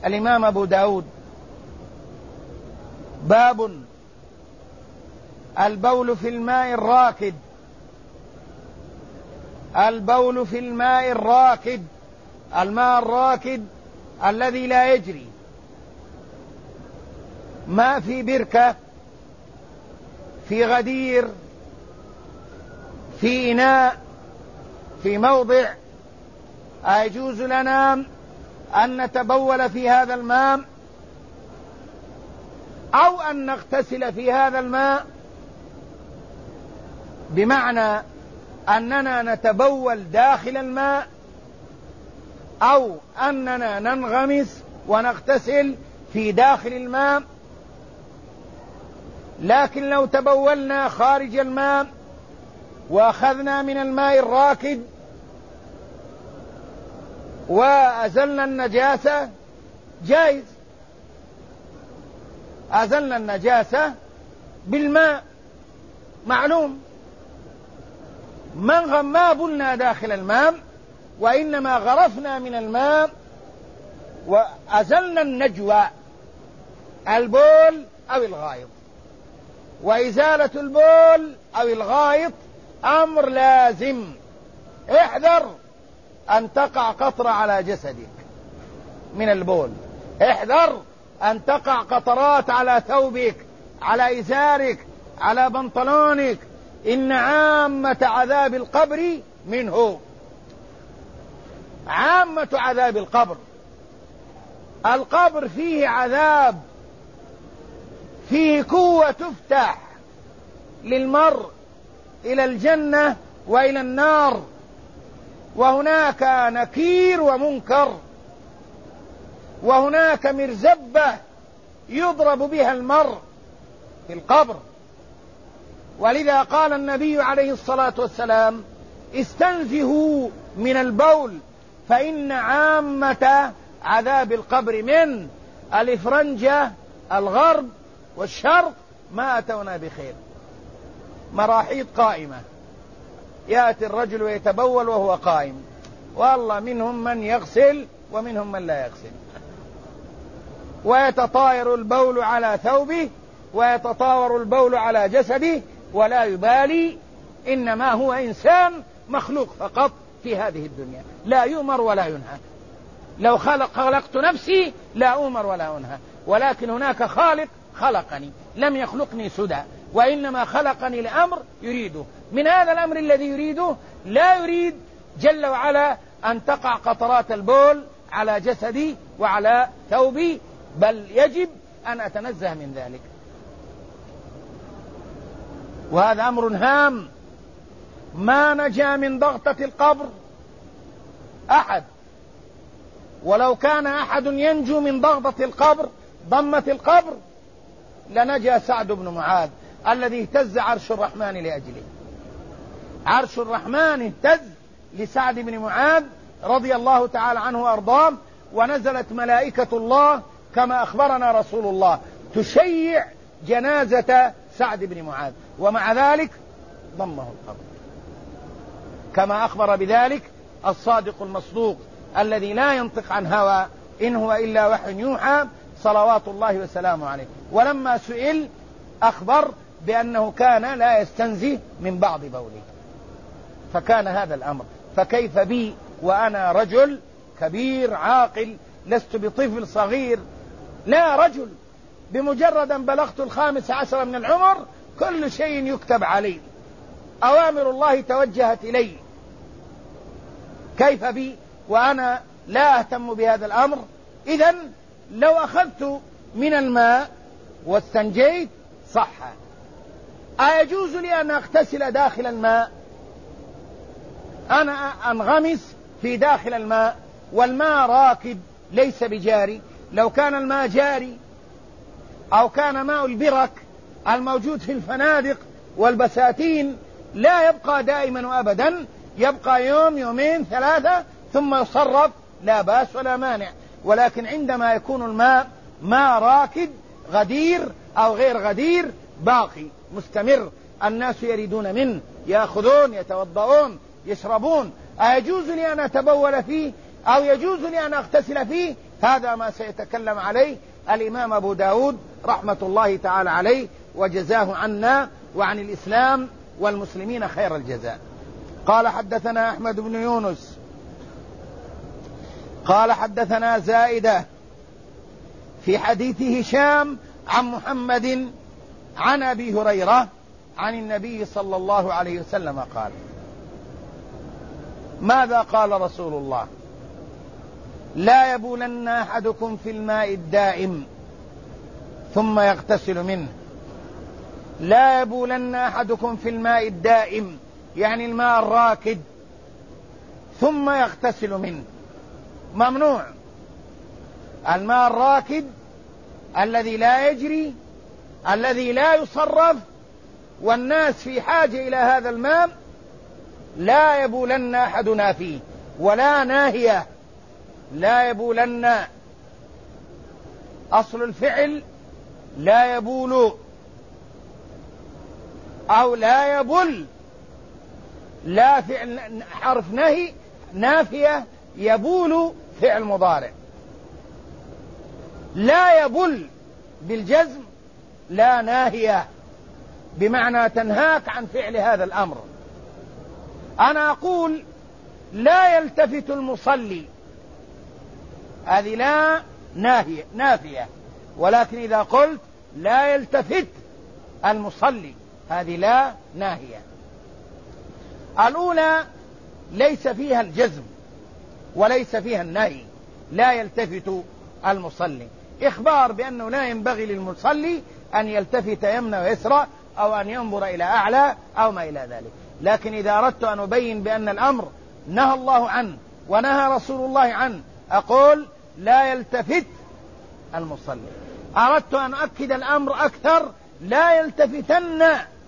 الإمام أبو داود: باب البول في الماء الراكد. البول في الماء الراكد، الماء الراكد الذي لا يجري، ماء في بركة، في غدير، في إناء، في موضع، أيجوز لنا أن نتبول في هذا الماء أو أن نغتسل في هذا الماء؟ بمعنى أننا نتبول داخل الماء أو أننا ننغمس ونغتسل في داخل الماء. لكن لو تبولنا خارج الماء وأخذنا من الماء الراكد وأزلنا النجاسة جائز، أزلنا النجاسة بالماء معلوم. ما بلنا داخل الماء، وإنما غرفنا من الماء وأزلنا النجوى، البول أو الغائط. وإزالة البول أو الغائط أمر لازم. احذر أن تقع قطرة على جسدك من البول، احذر أن تقع قطرات على ثوبك، على إزارك، على بنطلونك. إن عامة عذاب القبر منه، عامة عذاب القبر. القبر فيه عذاب، فيه قوة تفتح للمرء إلى الجنة وإلى النار، وهناك نكير ومنكر، وهناك مرزبة يضرب بها المرء في القبر. ولذا قال النبي عليه الصلاة والسلام: استنزهوا من البول فإن عامة عذاب القبر من الإفرنجة الغرب والشرق ما أتونا بخير. مراحيض قائمة، يأتي الرجل ويتبول وهو قائم، والله منهم من يغسل ومنهم من لا يغسل، ويتطاير البول على ثوبه ويتطاير البول على جسده ولا يبالي. إنما هو إنسان مخلوق فقط في هذه الدنيا، لا يؤمر ولا ينهى. لو خلقت نفسي لا أؤمر ولا أنهى، ولكن هناك خالق خلقني، لم يخلقني سدى، وإنما خلقني لأمر يريده. من هذا الأمر الذي يريده لا يريد جل وعلا أن تقع قطرات البول على جسدي وعلى ثوبي، بل يجب أن أتنزه من ذلك. وهذا أمر هام. ما نجا من ضغطة القبر أحد، ولو كان أحد ينجو من ضغطة القبر، ضمة القبر، لنجا سعد بن معاذ الذي اهتز عرش الرحمن لأجله. عرش الرحمن اهتز لسعد بن معاذ رضي الله تعالى عنه وأرضاه، ونزلت ملائكة الله كما أخبرنا رسول الله تشيع جنازة سعد بن معاذ، ومع ذلك ضمه القبر، كما أخبر بذلك الصادق المصدوق الذي لا ينطق عن هوى إن هو إلا وحي يوحى صلوات الله وسلامه عليه. ولما سئل أخبر بأنه كان لا يستنزه من بعض بوله، فكان هذا الأمر. فكيف بي وأنا رجل كبير عاقل، لست بطفل صغير، لا رجل، بمجرد أن بلغت 15 من العمر كل شيء يكتب علي، أوامر الله توجهت إلي. كيف بي وأنا لا أهتم بهذا الأمر؟ إذن لو أخذت من الماء واستنجيت صح. أيجوز لي أن أغتسل داخل الماء؟ أنا أنغمس في داخل الماء والماء راكد ليس بجاري. لو كان الماء جاري أو كان ماء البرك الموجود في الفنادق والبساتين لا يبقى دائما وأبدا، يبقى يوم يومين ثلاثة ثم يصرف، لا بأس ولا مانع. ولكن عندما يكون الماء ماء راكد غدير أو غير غدير باقي مستمر، الناس يريدون منه، يأخذون، يتوضؤون، يشربون، أيجوز لي أن أتبول فيه أو يجوز لي أن أغتسل فيه؟ هذا ما سيتكلم عليه الإمام أبو داود رحمة الله تعالى عليه، وجزاه عنا وعن الإسلام والمسلمين خير الجزاء. قال حدثنا أحمد بن يونس قال حدثنا زائدة في حديث هشام عن محمد عن أبي هريرة عن النبي صلى الله عليه وسلم قال: ماذا قال رسول الله؟ لا يبولن أحدكم في الماء الدائم ثم يغتسل منه. لا يبولن أحدكم في الماء الدائم يعني الماء الراكد ثم يغتسل منه، ممنوع. الماء الراكد الذي لا يجري، الذي لا يصرف، والناس في حاجة إلى هذا الماء، لا يبولن أحدنا فيه، ولا ناهية. لا يبولن أصل الفعل لا يبول أو لا يبل، لا فعل حرف نهي نافية، يبول فعل مضارع. لا يبل بالجزم، لا ناهية بمعنى تنهاك عن فعل هذا الأمر. أنا أقول لا يلتفت المصلي، هذه لا نافية، ولكن إذا قلت لا يلتفت المصلي هذه لا ناهية. الأولى ليس فيها الجزم وليس فيها النهي، لا يلتفت المصلي، إخبار بأنه لا ينبغي للمصلي أن يلتفت يمنى ويسرى أو أن ينظر إلى أعلى أو ما إلى ذلك. لكن إذا أردت أن أبين بأن الأمر نهى الله عنه ونهى رسول الله عنه، أقول لا يلتفت المصلي. أردت أن أؤكد الأمر أكثر، لا يلتفتن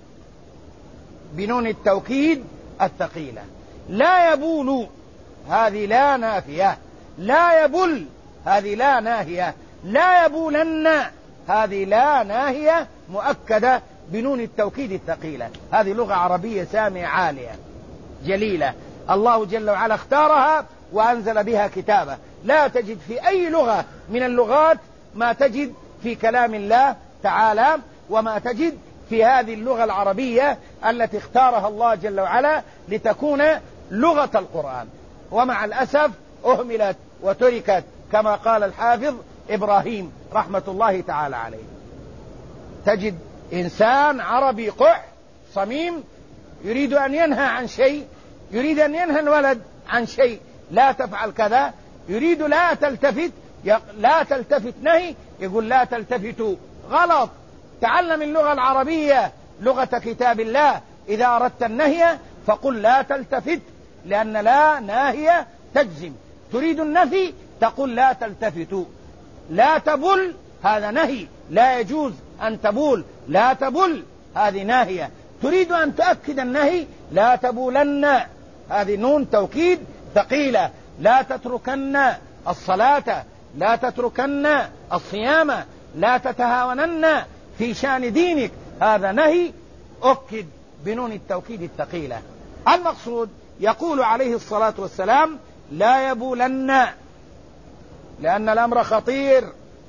بنون التوكيد الثقيلة. لا يبول هذه لا نافية، لا يبل هذه لا ناهية، لا يبولن هذه لا ناهية مؤكدة بنون التوكيد الثقيلة. هذه لغة عربية سامية عالية جليلة، الله جل وعلا اختارها وأنزل بها كتابه. لا تجد في أي لغة من اللغات ما تجد في كلام الله تعالى، وما تجد في هذه اللغة العربية التي اختارها الله جل وعلا لتكون لغة القرآن. ومع الأسف أهملت وتركت كما قال الحافظ إبراهيم رحمة الله تعالى عليه. تجد إنسان عربي قح صميم يريد أن ينهى عن شيء، يريد أن ينهى الولد عن شيء، لا تفعل كذا، يريد لا تلتفت نهي، يقول لا تلتفتوا. غلط. تعلم اللغة العربية لغة كتاب الله، إذا أردت النهي فقل لا تلتفت، لأن لا ناهية تجزم. تريد النفي تقول لا تلتفتوا. لا تبل هذا نهي، لا يجوز أن تبول، لا تبل هذه ناهية. تريد أن تؤكد النهي لا تبولن، هذه نون توكيد ثقيلة. لا تتركن الصلاة، لا تتركن الصيام، لا تتهاونن في شأن دينك، هذا نهي أكد بنون التوكيد الثقيلة. المقصود يقول عليه الصلاة والسلام لا يبولن، لأن الأمر خطير.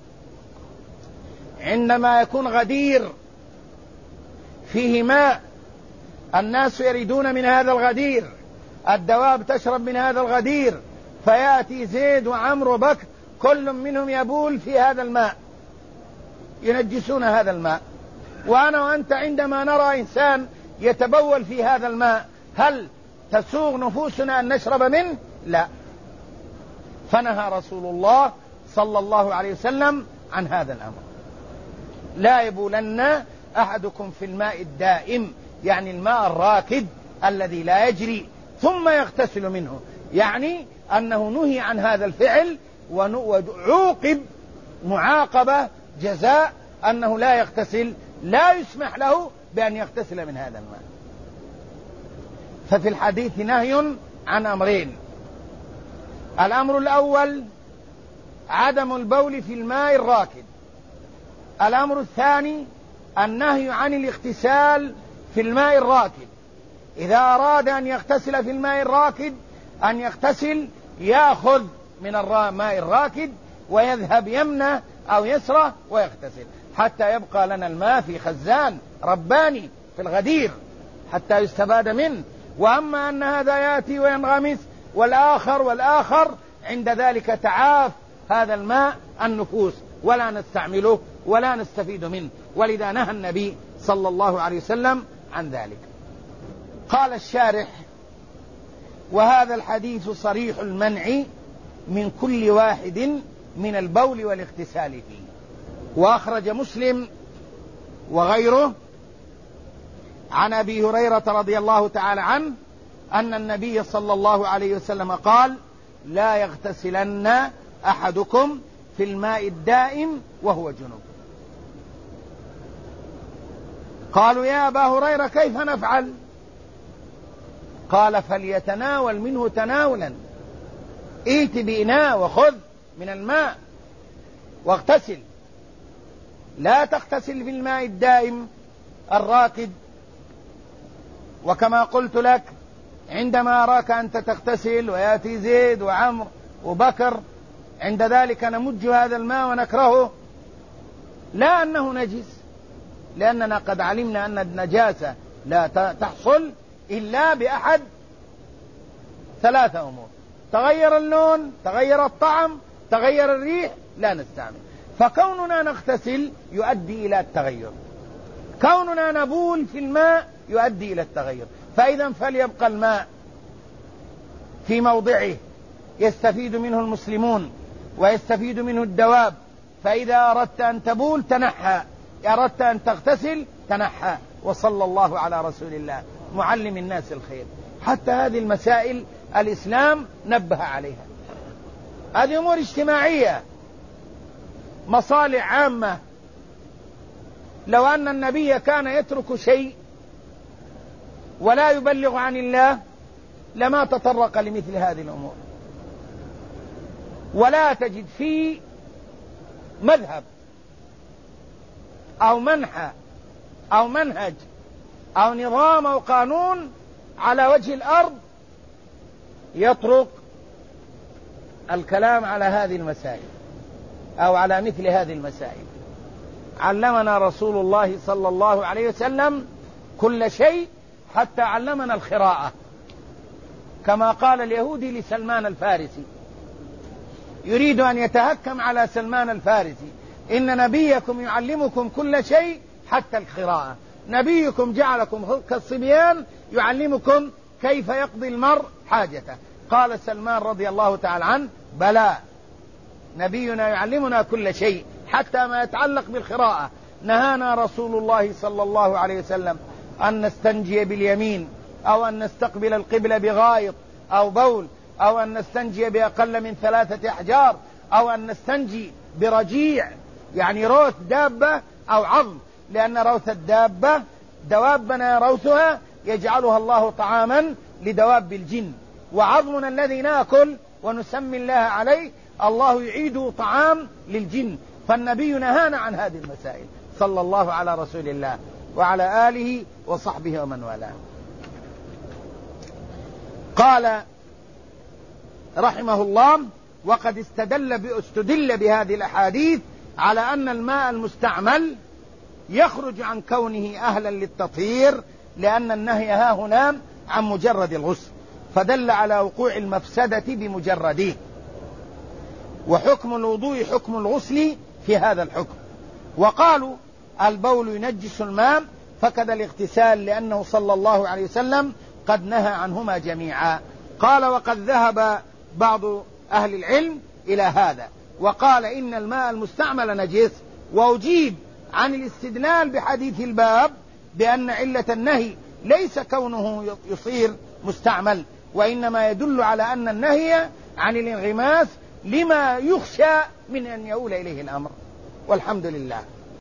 عندما يكون غدير فيه ماء، الناس يريدون من هذا الغدير، الدواب تشرب من هذا الغدير، فيأتي زيد وعمرو وبكر كل منهم يبول في هذا الماء، ينجسون هذا الماء. وأنا وأنت عندما نرى إنسان يتبول في هذا الماء، هل تسوغ نفوسنا أن نشرب منه؟ لا. فنهى رسول الله صلى الله عليه وسلم عن هذا الأمر. لا يبولن أحدكم في الماء الدائم يعني الماء الراكد الذي لا يجري ثم يغتسل منه، يعني أنه نهي عن هذا الفعل وعوقب معاقبة جزاء أنه لا يغتسل، لا يسمح له بأن يغتسل من هذا الماء. ففي الحديث نهي عن أمرين: الأمر الأول عدم البول في الماء الراكد، الأمر الثاني النهي عن الاغتسال في الماء الراكد. إذا أراد أن يغتسل في الماء الراكد أن يغتسل، يأخذ من الماء الراكد ويذهب يمنة أو يسرة ويغتسل حتى يبقى لنا الماء في خزان رباني في الغدير حتى يستفاد منه. وأما أن هذا يأتي وينغمس والآخر عند ذلك تعاف هذا الماء النفوس ولا نستعمله ولا نستفيد منه، ولذا نهى النبي صلى الله عليه وسلم عن ذلك. قال الشارح: وهذا الحديث صريح المنع من كل واحد من البول والاغتسال فيه. وأخرج مسلم وغيره عن أبي هريرة رضي الله تعالى عنه أن النبي صلى الله عليه وسلم قال: لا يغتسلن أحدكم في الماء الدائم وهو جنوب. قالوا: يا أبا هريرة كيف نفعل؟ قال: فليتناول منه تناولا، ائت بإناء وخذ من الماء واغتسل، لا تغتسل في الماء الدائم الراكد. وكما قلت لك عندما أراك أنت تغتسل ويأتي زيد وعمر وبكر، عند ذلك نمج هذا الماء ونكرهه، لا أنه نجس، لأننا قد علمنا أن النجاسة لا تحصل إلا بأحد ثلاثة أمور: تغير اللون، تغير الطعم، تغير الريح، لا نستعمل. فكوننا نغتسل يؤدي إلى التغير، كوننا نبول في الماء يؤدي إلى التغير. فإذا فليبقى الماء في موضعه يستفيد منه المسلمون ويستفيد منه الدواب. فإذا أردت أن تبول تنحى، أردت أن تغتسل تنحى. وصلى الله على رسول الله معلم الناس الخير. حتى هذه المسائل الإسلام نبه عليها، هذه أمور اجتماعية، مصالح عامة. لو أن النبي كان يترك شيء ولا يبلغ عن الله لما تطرق لمثل هذه الأمور. ولا تجد في مذهب أو منحى أو منهج أو نظام أو قانون على وجه الأرض يطرق الكلام على هذه المسائل أو على مثل هذه المسائل. علمنا رسول الله صلى الله عليه وسلم كل شيء، حتى علمنا القراءة، كما قال اليهودي لسلمان الفارسي، يريد أن يتهكم على سلمان الفارسي: إن نبيكم يعلمكم كل شيء حتى القراءة. نبيكم جعلكم كالصبيان يعلمكم كيف يقضي المرء حاجته. قال سلمان رضي الله تعالى عنه: بلى، نبينا يعلمنا كل شيء حتى ما يتعلق بالقراءة. نهانا رسول الله صلى الله عليه وسلم أن نستنجي باليمين، أو أن نستقبل القبلة بغائط أو بول، أو أن نستنجي بأقل من 3 أحجار، أو أن نستنجي برجيع يعني روث دابة أو عظم، لأن روث الدابة دوابنا روثها يجعلها الله طعاما لدواب الجن، وعظمنا الذي نأكل ونسمي الله عليه الله يعيده طعام للجن. فالنبي نهانا عن هذه المسائل صلى الله على رسول الله وعلى آله وصحبه ومن والاه. قال رحمه الله: وقد استدل بهذه الأحاديث على أن الماء المستعمل يخرج عن كونه أهلا للتطهير، لأن النهي ها هنا عن مجرد الغسل، فدل على وقوع المفسدة بمجرده. وحكم الوضوء حكم الغسل في هذا الحكم. وقالوا البول ينجس الماء، فكذا الاغتسال، لأنه صلى الله عليه وسلم قد نهى عنهما جميعا. قال: وقد ذهب بعض أهل العلم إلى هذا، وقال إن الماء المستعمل نجس. وأجيب عن الاستدلال بحديث الباب بأن علة النهي ليس كونه يصير مستعمل، وإنما يدل على أن النهي عن الانغماس لما يخشى من أن يؤول إليه الأمر. والحمد لله.